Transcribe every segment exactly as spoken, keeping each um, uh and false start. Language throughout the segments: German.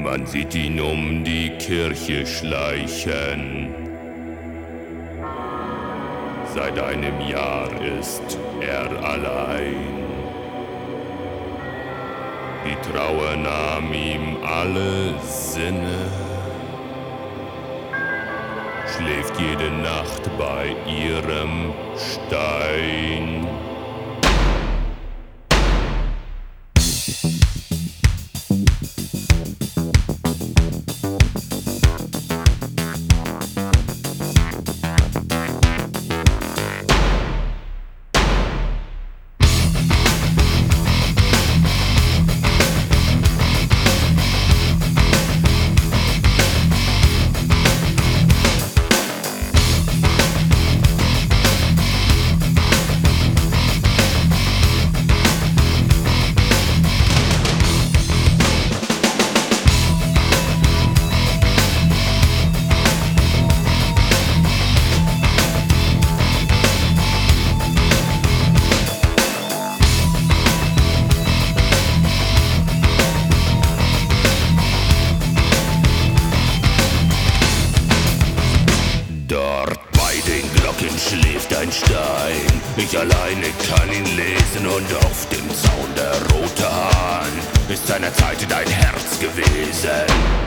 Man sieht ihn um die Kirche schleichen. Seit einem Jahr ist er allein. Die Trauer nahm ihm alle Sinne, schläft jede Nacht bei ihrem Stein. Schläft ein Stein, ich alleine kann ihn lesen und auf dem Zaun der rote Hahn ist seinerzeit dein Herz gewesen.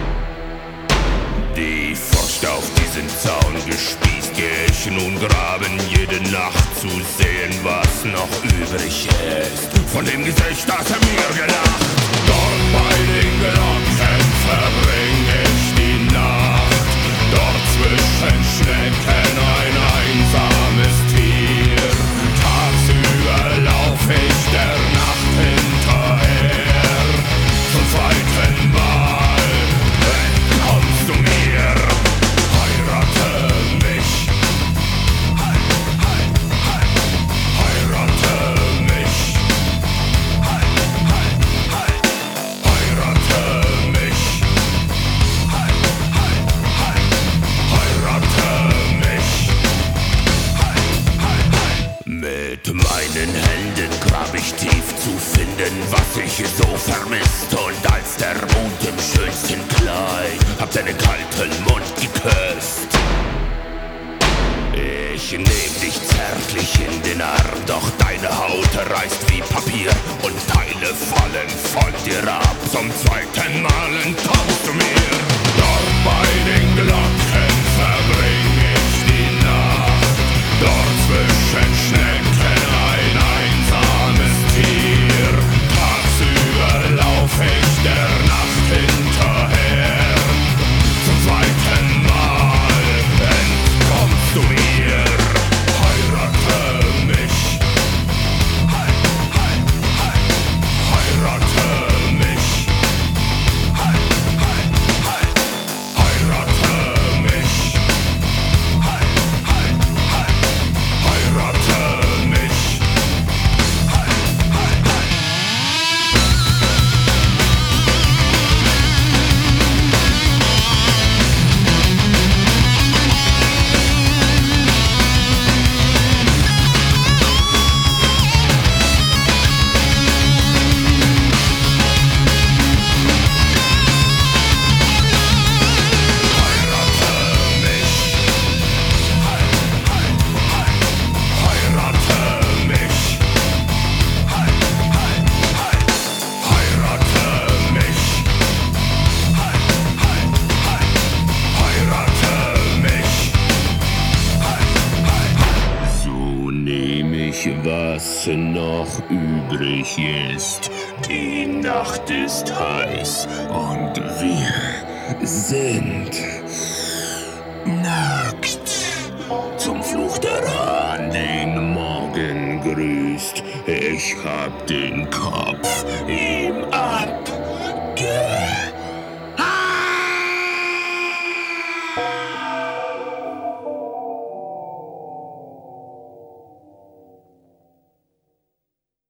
Die Furcht auf diesen Zaun gespießt, geh ich nun graben jede Nacht zu sehen, was noch übrig ist von dem Gesicht, das er mir gelacht. Dort bei den Glocken verbring ich die Nacht, dort zwischen Schnecken ein einsames Tier. Tagsüber lauf ich der Nacht hinterher, zum zweiten Mal entkommst du mir. Heirate mich, hei, hei, hei. Heirate mich, hei, hei, hei. Heirate mich, hei, hei, hei. Heirate mich, hei, hei, hei. Mit meinen Händen grab ich tief zu finden, was ich so vermisst. Und als der Mond im schönsten Kleid hab deinen kalten Mund geküsst. Ich nehm dich zärtlich in den Arm, doch deine Haut reißt wie Papier und Teile fallen von dir ab. Zum zweiten Mal entkommst du mir. Dort bei den Glocken verbring ich die Nacht, dort zwischen Schnecken ein einsames Tier. Tagsüber lauf ich der Nacht hinterher, zum zweiten Mal entkommst du mir. Heirate mich, hei, hei, hei. Heirate mich, hei, hei, hei. Heirate mich, hei, hei, hei. Heirate mich, hei, hei, hei. So nehm ich, was noch übrig ist. Die Nacht ist heiß und wir sind nackt. Zum Fluch der Hahn den Morgen grüßt, ich hab den Kopf ihm ab.